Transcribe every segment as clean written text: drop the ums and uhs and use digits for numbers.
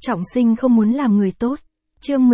Trọng sinh không muốn làm người tốt. Chương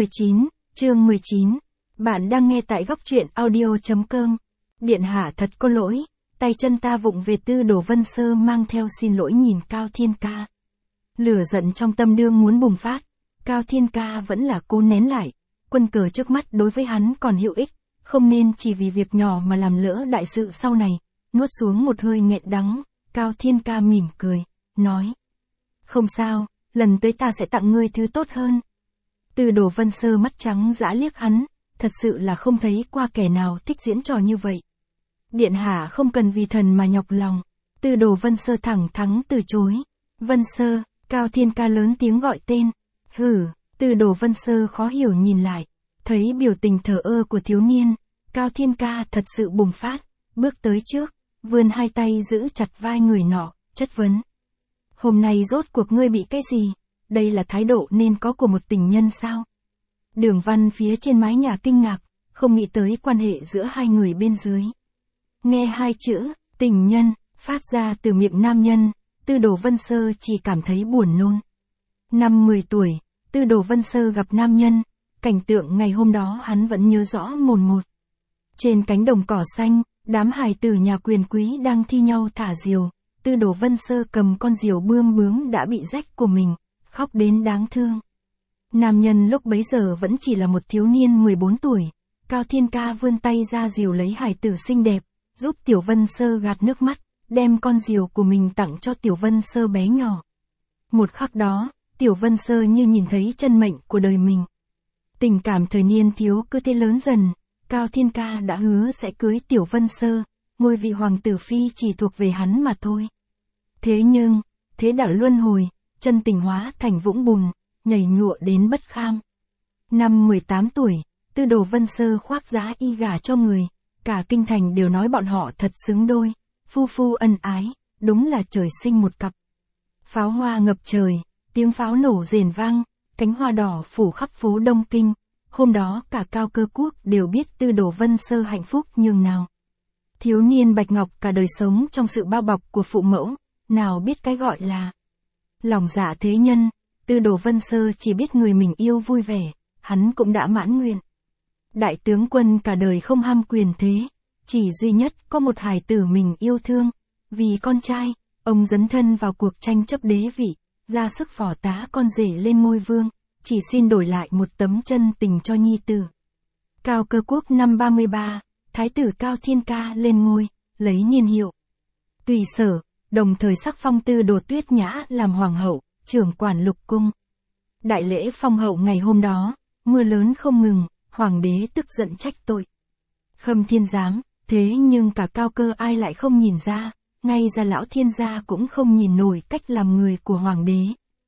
19. Bạn đang nghe tại góc truyện audio.com. Điện hạ thật có lỗi, tay chân ta vụng về. Tư Đồ Vân Sơ mang theo xin lỗi nhìn Cao Thiên Ca. Lửa giận trong tâm đương muốn bùng phát, Cao Thiên Ca vẫn là cố nén lại. Quân cờ trước mắt đối với hắn còn hữu ích, không nên chỉ vì việc nhỏ mà làm lỡ đại sự sau này. Nuốt xuống một hơi nghẹn đắng, Cao Thiên Ca mỉm cười, nói. Không sao, lần tới ta sẽ tặng ngươi thứ tốt hơn. Tư Đồ Vân Sơ mắt trắng dã liếc hắn, thật sự là không thấy qua kẻ nào thích diễn trò như vậy. Điện hạ không cần vì thần mà nhọc lòng. Tư Đồ Vân Sơ thẳng thắn từ chối. Vân Sơ, Cao Thiên Ca lớn tiếng gọi tên. Hử, Tư Đồ Vân Sơ khó hiểu nhìn lại, thấy biểu tình thờ ơ của thiếu niên, Cao Thiên Ca thật sự bùng phát, bước tới trước, vươn hai tay giữ chặt vai người nọ, chất vấn. Hôm nay rốt cuộc ngươi bị cái gì? Đây là thái độ nên có của một tình nhân sao? Đường Văn phía trên mái nhà kinh ngạc, không nghĩ tới quan hệ giữa hai người bên dưới. Nghe hai chữ, tình nhân, phát ra từ miệng nam nhân, Tư Đồ Vân Sơ chỉ cảm thấy buồn nôn. Năm 10 tuổi, Tư Đồ Vân Sơ gặp nam nhân, cảnh tượng ngày hôm đó hắn vẫn nhớ rõ mồn một. Trên cánh đồng cỏ xanh, đám hài tử nhà quyền quý đang thi nhau thả diều, Tư Đồ Vân Sơ cầm con diều bươm bướm đã bị rách của mình, khóc đến đáng thương. Nam nhân lúc bấy giờ vẫn chỉ là một thiếu niên 14 tuổi, Cao Thiên Ca vươn tay ra diều lấy hài tử xinh đẹp, giúp Tiểu Vân Sơ gạt nước mắt, đem con diều của mình tặng cho Tiểu Vân Sơ bé nhỏ. Một khắc đó, Tiểu Vân Sơ như nhìn thấy chân mệnh của đời mình. Tình cảm thời niên thiếu cứ thế lớn dần, Cao Thiên Ca đã hứa sẽ cưới Tiểu Vân Sơ, ngôi vị hoàng tử phi chỉ thuộc về hắn mà thôi. Thế nhưng, thế đạo luân hồi, chân tình hóa thành vũng bùn, nhảy nhụa đến bất kham. Năm 18 tuổi, Tư Đồ Vân Sơ khoác giá y gả cho người, cả kinh thành đều nói bọn họ thật xứng đôi, phu phu ân ái, đúng là trời sinh một cặp. Pháo hoa ngập trời, tiếng pháo nổ rền vang, cánh hoa đỏ phủ khắp phố Đông Kinh. Hôm đó cả Cao Cơ Quốc đều biết Tư Đồ Vân Sơ hạnh phúc nhường nào. Thiếu niên Bạch Ngọc cả đời sống trong sự bao bọc của phụ mẫu, nào biết cái gọi là lòng dạ thế nhân. Tư Đồ Vân Sơ chỉ biết người mình yêu vui vẻ, hắn cũng đã mãn nguyện. Đại tướng quân cả đời không ham quyền thế, chỉ duy nhất có một hài tử mình yêu thương. Vì con trai, ông dấn thân vào cuộc tranh chấp đế vị, ra sức phò tá con rể lên ngôi vương, chỉ xin đổi lại một tấm chân tình cho nhi tử. Cao Cơ Quốc năm 33, Thái tử Cao Thiên Ca lên ngôi, lấy niên hiệu Tùy Sở, đồng thời sắc phong Tư Đồ Tuyết Nhã làm hoàng hậu, trưởng quản lục cung. Đại lễ phong hậu ngày hôm đó, mưa lớn không ngừng, hoàng đế tức giận trách tội. Khâm Thiên giám, thế nhưng cả Cao Cơ ai lại không nhìn ra, ngay ra lão thiên gia cũng không nhìn nổi cách làm người của hoàng đế.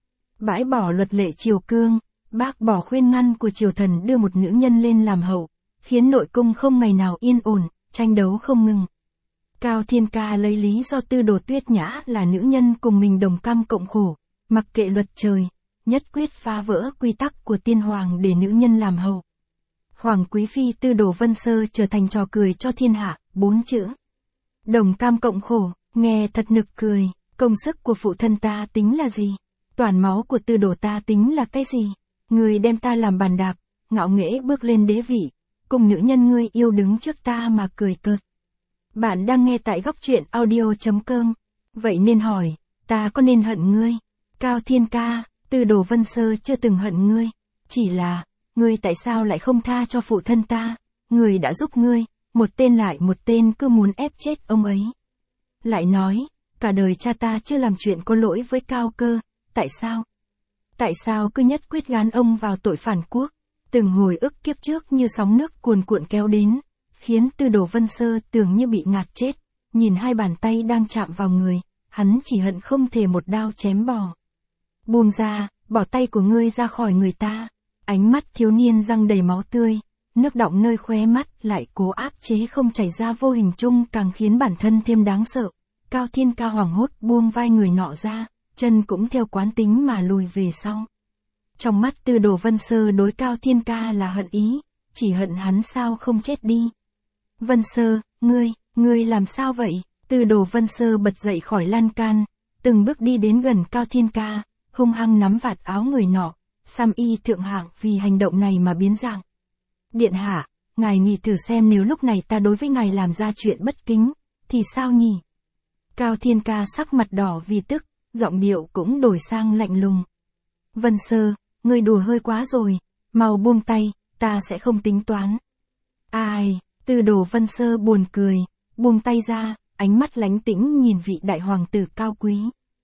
Bãi bỏ luật lệ triều cương, bác bỏ khuyên ngăn của triều thần đưa một nữ nhân lên làm hậu, khiến nội cung không ngày nào yên ổn, tranh đấu không ngừng. Cao Thiên Ca lấy lý do Tư Đồ Tuyết Nhã là nữ nhân cùng mình đồng cam cộng khổ, mặc kệ luật trời, nhất quyết phá vỡ quy tắc của tiên hoàng để nữ nhân làm hậu. Hoàng quý phi Tư Đồ Vân Sơ trở thành trò cười cho thiên hạ, 4 chữ. Đồng cam cộng khổ, nghe thật nực cười, công sức của phụ thân ta tính là gì? Toàn máu của Tư Đồ ta tính là cái gì? Người đem ta làm bàn đạp, ngạo nghễ bước lên đế vị, cùng nữ nhân ngươi yêu đứng trước ta mà cười cợt. Bạn đang nghe tại góc truyện audio.com. Vậy nên hỏi, ta có nên hận ngươi? Cao Thiên Ca, Tư Đồ Vân Sơ chưa từng hận ngươi. Chỉ là, ngươi tại sao lại không tha cho phụ thân ta? Người đã giúp ngươi, một tên lại một tên cứ muốn ép chết ông ấy. Lại nói, cả đời cha ta chưa làm chuyện có lỗi với Cao Cơ, tại sao? Tại sao cứ nhất quyết gán ông vào tội phản quốc? Từng hồi ức kiếp trước như sóng nước cuồn cuộn kéo đến, khiến Tư Đồ Vân Sơ tưởng như bị ngạt chết, nhìn hai bàn tay đang chạm vào người, hắn chỉ hận không thể một đao chém bỏ. Buông ra, bỏ tay của ngươi ra khỏi người ta. Ánh mắt thiếu niên răng đầy máu tươi, nước đọng nơi khóe mắt lại cố áp chế không chảy ra vô hình chung càng khiến bản thân thêm đáng sợ. Cao Thiên Ca hoảng hốt buông vai người nọ ra, chân cũng theo quán tính mà lùi về sau. Trong mắt Tư Đồ Vân Sơ đối Cao Thiên Ca là hận ý, chỉ hận hắn sao không chết đi. Vân Sơ, ngươi làm sao vậy? Tư Đồ Vân Sơ bật dậy khỏi lan can, từng bước đi đến gần Cao Thiên Ca, hung hăng nắm vạt áo người nọ, Sam y thượng hạng vì hành động này mà biến dạng. Điện hạ, ngài nghĩ thử xem nếu lúc này ta đối với ngài làm ra chuyện bất kính, thì sao nhỉ? Cao Thiên Ca sắc mặt đỏ vì tức, giọng điệu cũng đổi sang lạnh lùng. Vân Sơ, ngươi đùa hơi quá rồi, mau buông tay, ta sẽ không tính toán. Ai, Tư Đồ Vân Sơ buồn cười, buông tay ra, ánh mắt lánh tĩnh nhìn vị đại hoàng tử cao quý.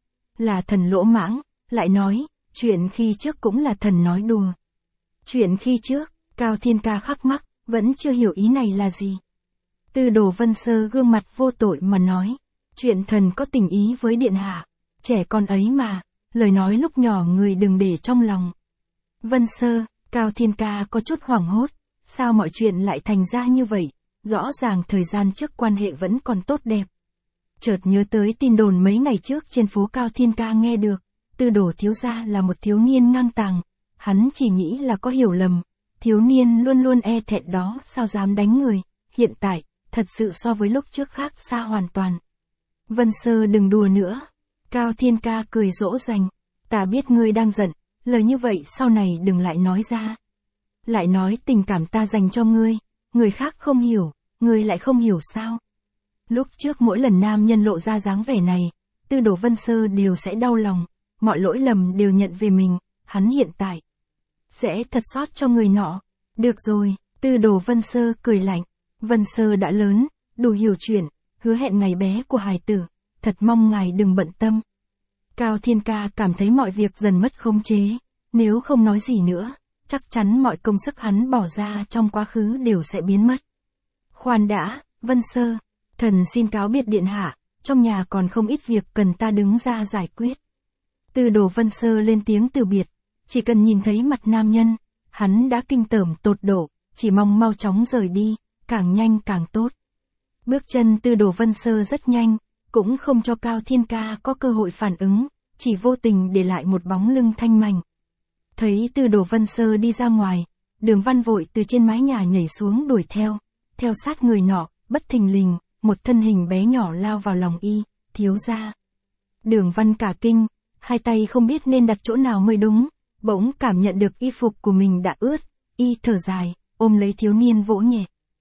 Là thần lỗ mãng, lại nói, chuyện khi trước cũng là thần nói đùa. Chuyện khi trước, Cao Thiên Ca khắc mắc, vẫn chưa hiểu ý này là gì. Tư Đồ Vân Sơ gương mặt vô tội mà nói, chuyện thần có tình ý với điện hạ, trẻ con ấy mà, lời nói lúc nhỏ người đừng để trong lòng. Vân Sơ, Cao Thiên Ca có chút hoảng hốt, sao mọi chuyện lại thành ra như vậy, rõ ràng thời gian trước quan hệ vẫn còn tốt đẹp. Chợt nhớ tới tin đồn mấy ngày trước trên phố Cao Thiên Ca nghe được, Tư Đồ thiếu gia là một thiếu niên ngang tàng, hắn chỉ nghĩ là có hiểu lầm, thiếu niên luôn luôn e thẹn đó sao dám đánh người, hiện tại, thật sự so với lúc trước khác xa hoàn toàn. Vân Sơ đừng đùa nữa. Cao Thiên Ca cười dỗ dành, ta biết ngươi đang giận, lời như vậy sau này đừng lại nói ra. Lại nói tình cảm ta dành cho ngươi, người khác không hiểu, ngươi lại không hiểu sao. Lúc trước mỗi lần nam nhân lộ ra dáng vẻ này, Tư Đồ Vân Sơ đều sẽ đau lòng, mọi lỗi lầm đều nhận về mình, hắn hiện tại sẽ thật xót cho người nọ. Được rồi, Tư Đồ Vân Sơ cười lạnh, Vân Sơ đã lớn, đủ hiểu chuyện, hứa hẹn ngày bé của hài tử, thật mong ngài đừng bận tâm. Cao Thiên Ca cảm thấy mọi việc dần mất khống chế, nếu không nói gì nữa, chắc chắn mọi công sức hắn bỏ ra trong quá khứ đều sẽ biến mất. Khoan đã, Vân Sơ, thần xin cáo biệt điện hạ, trong nhà còn không ít việc cần ta đứng ra giải quyết. Tư Đồ Vân Sơ lên tiếng từ biệt, chỉ cần nhìn thấy mặt nam nhân, hắn đã kinh tởm tột độ, chỉ mong mau chóng rời đi, càng nhanh càng tốt. Bước chân Tư Đồ Vân Sơ rất nhanh, cũng không cho Cao Thiên Ca có cơ hội phản ứng, chỉ vô tình để lại một bóng lưng thanh mảnh. Thấy Tư Đồ Vân Sơ đi ra ngoài, Đường Văn vội từ trên mái nhà nhảy xuống đuổi theo sát người nọ, bất thình lình, một thân hình bé nhỏ lao vào lòng y, thiếu gia. Đường Văn cả kinh, hai tay không biết nên đặt chỗ nào mới đúng, bỗng cảm nhận được y phục của mình đã ướt, y thở dài, ôm lấy thiếu niên vỗ nhẹ.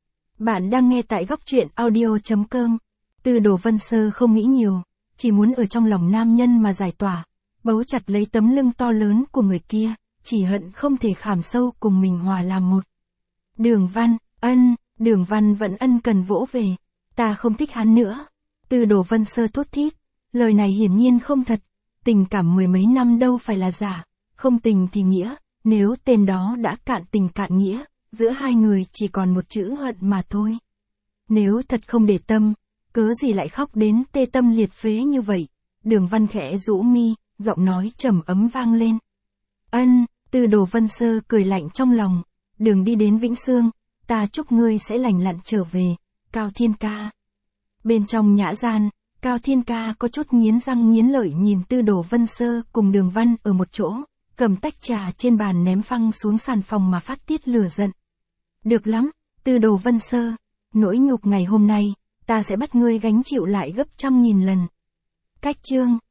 Bạn đang nghe tại góc truyện audio.com. Tư Đồ Vân Sơ không nghĩ nhiều, chỉ muốn ở trong lòng nam nhân mà giải tỏa, bấu chặt lấy tấm lưng to lớn của người kia, chỉ hận không thể khảm sâu cùng mình hòa làm một. Đường Văn, Đường Văn vẫn ân cần vỗ về, ta không thích hắn nữa. Tư Đồ Vân Sơ thốt thít, lời này hiển nhiên không thật, tình cảm mười mấy năm đâu phải là giả, không tình thì nghĩa, nếu tên đó đã cạn tình cạn nghĩa, giữa hai người chỉ còn một chữ hận mà thôi. Nếu thật không để tâm, cớ gì lại khóc đến tê tâm liệt phế như vậy? Đường Văn khẽ rũ mi, giọng nói trầm ấm vang lên. Tư Đồ Vân Sơ cười lạnh trong lòng, đường đi đến Vĩnh Sương, ta chúc ngươi sẽ lành lặn trở về, Cao Thiên Ca. Bên trong nhã gian, Cao Thiên Ca có chút nghiến răng nghiến lợi nhìn Tư Đồ Vân Sơ cùng Đường Văn ở một chỗ, cầm tách trà trên bàn ném phăng xuống sàn phòng mà phát tiết lửa giận. Được lắm, Tư Đồ Vân Sơ, nỗi nhục ngày hôm nay, ta sẽ bắt ngươi gánh chịu lại gấp trăm nghìn lần. Cách chương